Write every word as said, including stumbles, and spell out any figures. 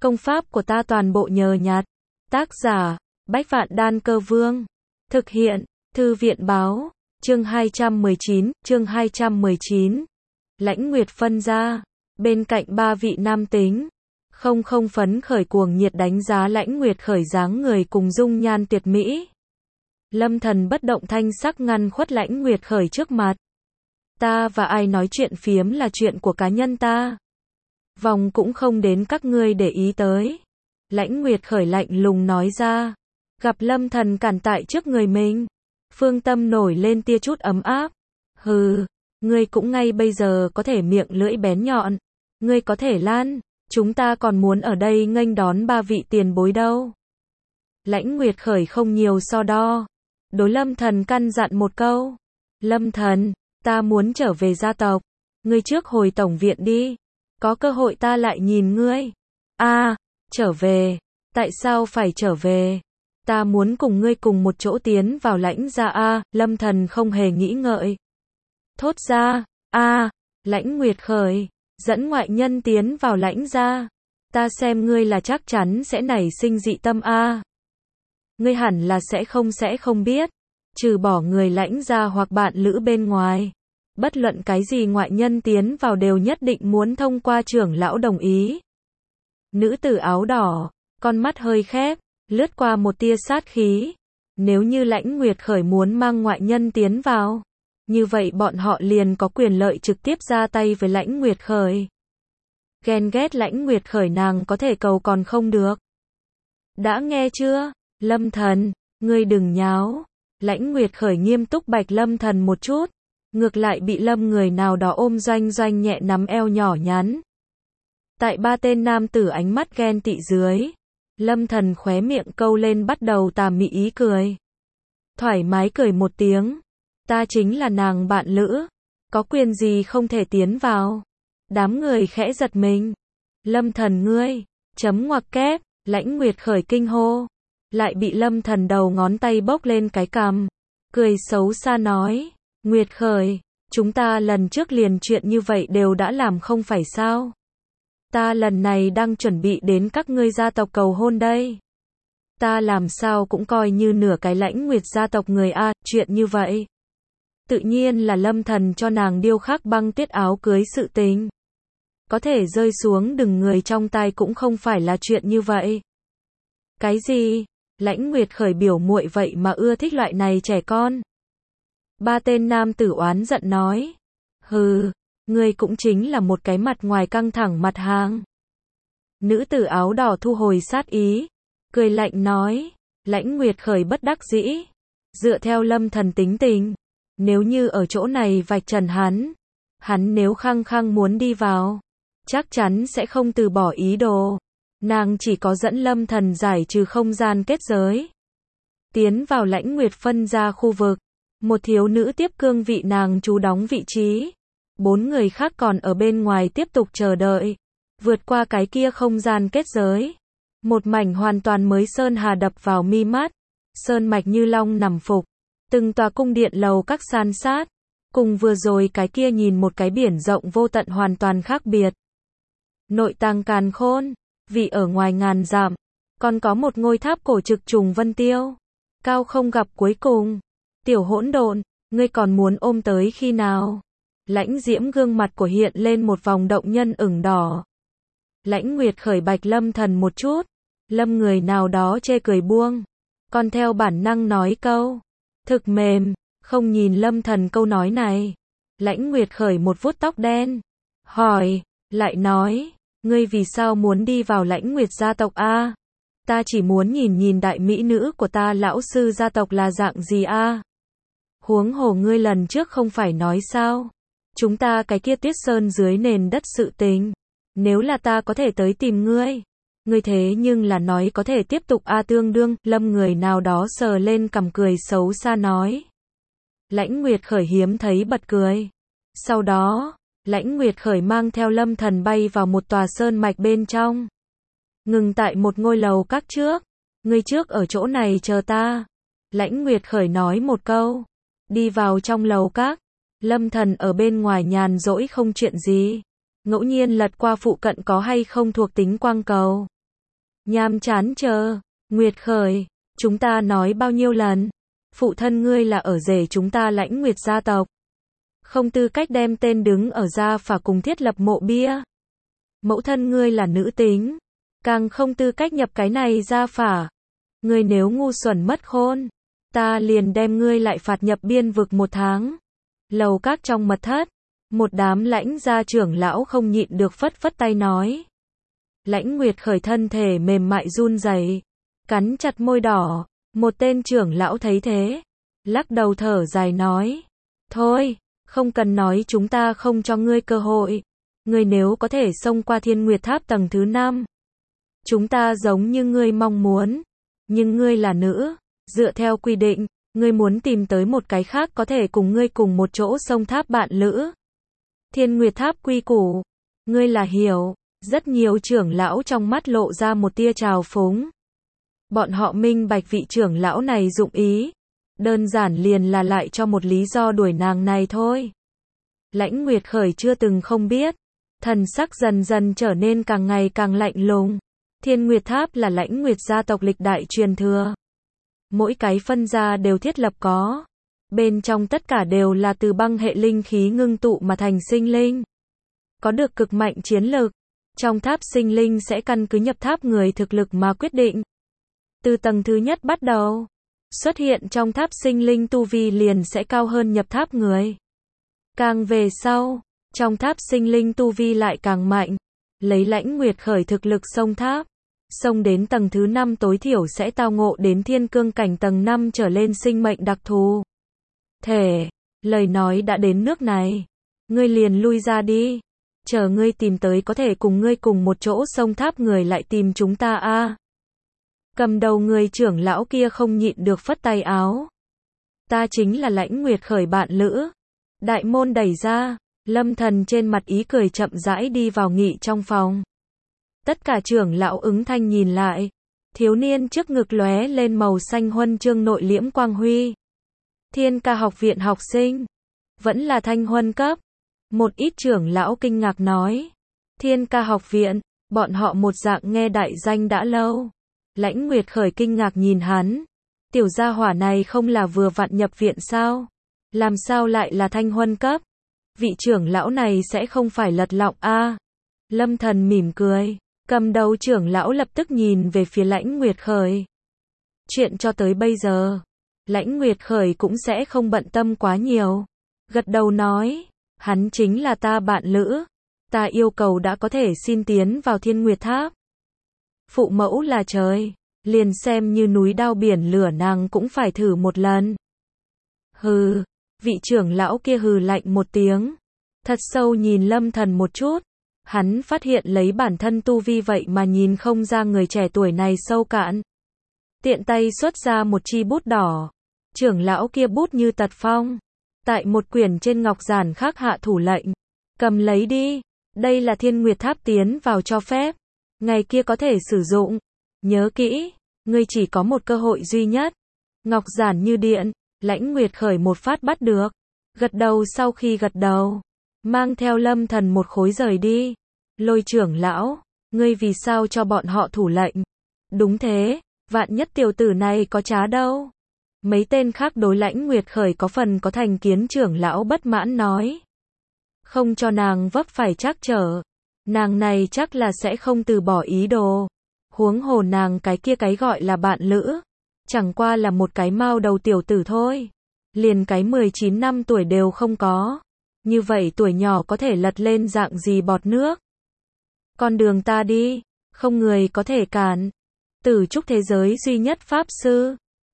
Công pháp của ta toàn bộ nhờ nhặt. Tác giả, Bách Vạn Đan Cơ Vương. Thực hiện, Thư viện Báo. Chương hai trăm mười chín, chương hai trăm mười chín. Lãnh Nguyệt phân ra. Bên cạnh ba vị nam tính. Không không phấn khởi cuồng nhiệt đánh giá Lãnh Nguyệt khởi dáng người cùng dung nhan tuyệt mỹ. Lâm Thần bất động thanh sắc ngăn khuất Lãnh Nguyệt khởi trước mặt. Ta và ai nói chuyện phiếm là chuyện của cá nhân ta. Vòng cũng không đến các ngươi để ý tới. Lãnh Nguyệt khởi lạnh lùng nói ra. Gặp Lâm Thần cản tại trước người mình. Phương tâm nổi lên tia chút ấm áp. Hừ, ngươi cũng ngay bây giờ có thể miệng lưỡi bén nhọn. Ngươi có thể lan, chúng ta còn muốn ở đây nghênh đón ba vị tiền bối đâu. Lãnh Nguyệt khởi không nhiều so đo. Đối Lâm Thần căn dặn một câu. Lâm Thần, ta muốn trở về gia tộc. Ngươi trước hồi tổng viện đi. Có cơ hội ta lại nhìn ngươi. A, à, trở về. Tại sao phải trở về? Ta muốn cùng ngươi cùng một chỗ tiến vào Lãnh gia a. À, Lâm Thần không hề nghĩ ngợi. Thốt ra, a, à, Lãnh Nguyệt khởi, dẫn ngoại nhân tiến vào Lãnh gia. Ta xem ngươi là chắc chắn sẽ nảy sinh dị tâm a. À. Ngươi hẳn là sẽ không sẽ không biết, trừ bỏ người Lãnh gia hoặc bạn lữ bên ngoài. Bất luận cái gì ngoại nhân tiến vào đều nhất định muốn thông qua trưởng lão đồng ý. Nữ tử áo đỏ, con mắt hơi khép, lướt qua một tia sát khí. Nếu như Lãnh Nguyệt khởi muốn mang ngoại nhân tiến vào, như vậy bọn họ liền có quyền lợi trực tiếp ra tay với Lãnh Nguyệt khởi. Ghen ghét Lãnh Nguyệt khởi nàng có thể cầu còn không được. Đã nghe chưa, Lâm Thần, ngươi đừng nháo. Lãnh Nguyệt khởi nghiêm túc bạch Lâm Thần một chút. Ngược lại bị Lâm người nào đó ôm doanh doanh nhẹ nắm eo nhỏ nhắn. Tại ba tên nam tử ánh mắt ghen tị dưới, Lâm Thần khóe miệng câu lên bắt đầu tà mị ý cười. Thoải mái cười một tiếng. Ta chính là nàng bạn lữ. Có quyền gì không thể tiến vào. Đám người khẽ giật mình. Lâm Thần ngươi, chấm ngoặc kép, Lãnh Nguyệt khởi kinh hô. Lại bị Lâm Thần đầu ngón tay bốc lên cái cằm. Cười xấu xa nói. Nguyệt khởi, chúng ta lần trước liền chuyện như vậy đều đã làm không phải sao? Ta lần này đang chuẩn bị đến các ngươi gia tộc cầu hôn đây. Ta làm sao cũng coi như nửa cái Lãnh Nguyệt gia tộc người a, chuyện như vậy. Tự nhiên là Lâm Thần cho nàng điêu khắc băng tiết áo cưới sự tình. Có thể rơi xuống đừng người trong tay cũng không phải là chuyện như vậy. Cái gì? Lãnh Nguyệt khởi biểu muội vậy mà ưa thích loại này trẻ con. Ba tên nam tử oán giận nói. Hừ, ngươi cũng chính là một cái mặt ngoài căng thẳng mặt hàng. Nữ tử áo đỏ thu hồi sát ý. Cười lạnh nói. Lãnh Nguyệt khởi bất đắc dĩ. Dựa theo Lâm Thần tính tình. Nếu như ở chỗ này vạch trần hắn. Hắn nếu khăng khăng muốn đi vào. Chắc chắn sẽ không từ bỏ ý đồ. Nàng chỉ có dẫn Lâm Thần giải trừ không gian kết giới. Tiến vào Lãnh Nguyệt phân ra khu vực. Một thiếu nữ tiếp cương vị nàng trú đóng vị trí. Bốn người khác còn ở bên ngoài tiếp tục chờ đợi. Vượt qua cái kia không gian kết giới. Một mảnh hoàn toàn mới sơn hà đập vào mi mắt. Sơn mạch như long nằm phục. Từng tòa cung điện lầu các san sát. Cùng vừa rồi cái kia nhìn một cái biển rộng vô tận hoàn toàn khác biệt. Nội tàng càn khôn. Vì ở ngoài ngàn dặm. Còn có một ngôi tháp cổ trực trùng vân tiêu. Cao không gặp cuối cùng. Tiểu hỗn độn, ngươi còn muốn ôm tới khi nào? Lãnh Diễm gương mặt của hiện lên một vòng động nhân ửng đỏ. Lãnh Nguyệt khởi bạch Lâm Thần một chút. Lâm người nào đó chê cười buông. Còn theo bản năng nói câu. Thực mềm, không nhìn Lâm Thần câu nói này. Lãnh Nguyệt khởi một vuốt tóc đen. Hỏi, lại nói, ngươi vì sao muốn đi vào Lãnh Nguyệt gia tộc a? Ta chỉ muốn nhìn nhìn đại mỹ nữ của ta lão sư gia tộc là dạng gì a? Huống hồ ngươi lần trước không phải nói sao? Chúng ta cái kia Tuyết Sơn dưới nền đất sự tình. Nếu là ta có thể tới tìm ngươi. Ngươi thế nhưng là nói có thể tiếp tục a tương đương. Lâm người nào đó sờ lên cằm cười xấu xa nói. Lãnh Nguyệt khởi hiếm thấy bật cười. Sau đó, Lãnh Nguyệt khởi mang theo Lâm Thần bay vào một tòa sơn mạch bên trong. Ngừng tại một ngôi lầu các trước. Ngươi trước ở chỗ này chờ ta. Lãnh Nguyệt khởi nói một câu. Đi vào trong lầu các. Lâm Thần ở bên ngoài nhàn rỗi không chuyện gì. Ngẫu nhiên lật qua phụ cận có hay không thuộc tính quang cầu. Nhàm chán chờ. Nguyệt Khởi, chúng ta nói bao nhiêu lần. Phụ thân ngươi là ở rể chúng ta Lãnh Nguyệt gia tộc. Không tư cách đem tên đứng ở gia phả cùng thiết lập mộ bia. Mẫu thân ngươi là nữ tính. Càng không tư cách nhập cái này gia phả. Ngươi nếu ngu xuẩn mất khôn, ta liền đem ngươi lại phạt nhập biên vực một tháng. Lầu các trong mật thất, một đám Lãnh gia trưởng lão không nhịn được phất phất tay nói. Lãnh Nguyệt Khởi thân thể mềm mại run rẩy, cắn chặt môi đỏ. Một tên trưởng lão thấy thế, lắc đầu thở dài nói. Thôi, không cần nói chúng ta không cho ngươi cơ hội. Ngươi nếu có thể xông qua Thiên Nguyệt Tháp tầng thứ năm, chúng ta giống như ngươi mong muốn. Nhưng ngươi là nữ, dựa theo quy định, ngươi muốn tìm tới một cái khác có thể cùng ngươi cùng một chỗ xông tháp bạn lữ. Thiên Nguyệt Tháp quy củ, ngươi là hiểu. Rất nhiều trưởng lão trong mắt lộ ra một tia trào phúng. Bọn họ minh bạch vị trưởng lão này dụng ý. Đơn giản liền là lại cho một lý do đuổi nàng này thôi. Lãnh Nguyệt Khởi chưa từng không biết. Thần sắc dần dần trở nên càng ngày càng lạnh lùng. Thiên Nguyệt Tháp là Lãnh Nguyệt gia tộc lịch đại truyền thừa. Mỗi cái phân gia đều thiết lập có. Bên trong tất cả đều là từ băng hệ linh khí ngưng tụ mà thành sinh linh. Có được cực mạnh chiến lực. Trong tháp sinh linh sẽ căn cứ nhập tháp người thực lực mà quyết định. Từ tầng thứ nhất bắt đầu, xuất hiện trong tháp sinh linh tu vi liền sẽ cao hơn nhập tháp người. Càng về sau, trong tháp sinh linh tu vi lại càng mạnh. Lấy Lãnh Nguyệt Khởi thực lực xông tháp, xông đến tầng thứ năm tối thiểu sẽ tao ngộ đến thiên cương cảnh tầng năm trở lên sinh mệnh đặc thù. Thể, lời nói đã đến nước này, ngươi liền lui ra đi. Chờ ngươi tìm tới có thể cùng ngươi cùng một chỗ xông tháp người lại tìm chúng ta a. À. Cầm đầu người trưởng lão kia không nhịn được phất tay áo. Ta chính là Lãnh Nguyệt Khởi bạn lữ. Đại môn đẩy ra, Lâm Thần trên mặt ý cười chậm rãi đi vào nghị trong phòng. Tất cả trưởng lão ứng thanh nhìn lại. Thiếu niên trước ngực lóe lên màu xanh huân chương nội liễm quang huy. Thiên Ca học viện học sinh. Vẫn là thanh huân cấp. Một ít trưởng lão kinh ngạc nói. Thiên Ca học viện, bọn họ một dạng nghe đại danh đã lâu. Lãnh Nguyệt Khởi kinh ngạc nhìn hắn. Tiểu gia hỏa này không là vừa vặn nhập viện sao? Làm sao lại là thanh huân cấp? Vị trưởng lão này sẽ không phải lật lọng a? À? Lâm Thần mỉm cười. Cầm đầu trưởng lão lập tức nhìn về phía Lãnh Nguyệt Khởi. Chuyện cho tới bây giờ, Lãnh Nguyệt Khởi cũng sẽ không bận tâm quá nhiều. Gật đầu nói. Hắn chính là ta bạn lữ. Ta yêu cầu đã có thể xin tiến vào Thiên Nguyệt Tháp. Phụ mẫu là trời. Liền xem như núi đao biển lửa nàng cũng phải thử một lần. Hừ. Vị trưởng lão kia hừ lạnh một tiếng. Thật sâu nhìn Lâm Thần một chút. Hắn phát hiện lấy bản thân tu vi vậy mà nhìn không ra người trẻ tuổi này sâu cạn. Tiện tay xuất ra một chi bút đỏ. Trưởng lão kia bút như tật phong. Tại một quyển trên ngọc giản khác hạ thủ lệnh. Cầm lấy đi. Đây là Thiên Nguyệt Tháp tiến vào cho phép. Ngày kia có thể sử dụng. Nhớ kỹ. Ngươi chỉ có một cơ hội duy nhất. Ngọc giản như điện. Lãnh Nguyệt Khởi một phát bắt được. Gật đầu sau khi gật đầu. Mang theo Lâm Thần một khối rời đi. Lôi trưởng lão. Ngươi vì sao cho bọn họ thủ lệnh? Đúng thế. Vạn nhất tiểu tử này có trá đâu. Mấy tên khác đối Lãnh Nguyệt Khởi có phần có thành kiến trưởng lão bất mãn nói. Không cho nàng vấp phải trắc trở. Nàng này chắc là sẽ không từ bỏ ý đồ. Huống hồ nàng cái kia cái gọi là bạn lữ. Chẳng qua là một cái mao đầu tiểu tử thôi. Liền cái mười chín năm tuổi đều không có. Như vậy tuổi nhỏ có thể lật lên dạng gì bọt nước. Con đường ta đi. Không người có thể cản. Tử trúc thế giới duy nhất pháp sư.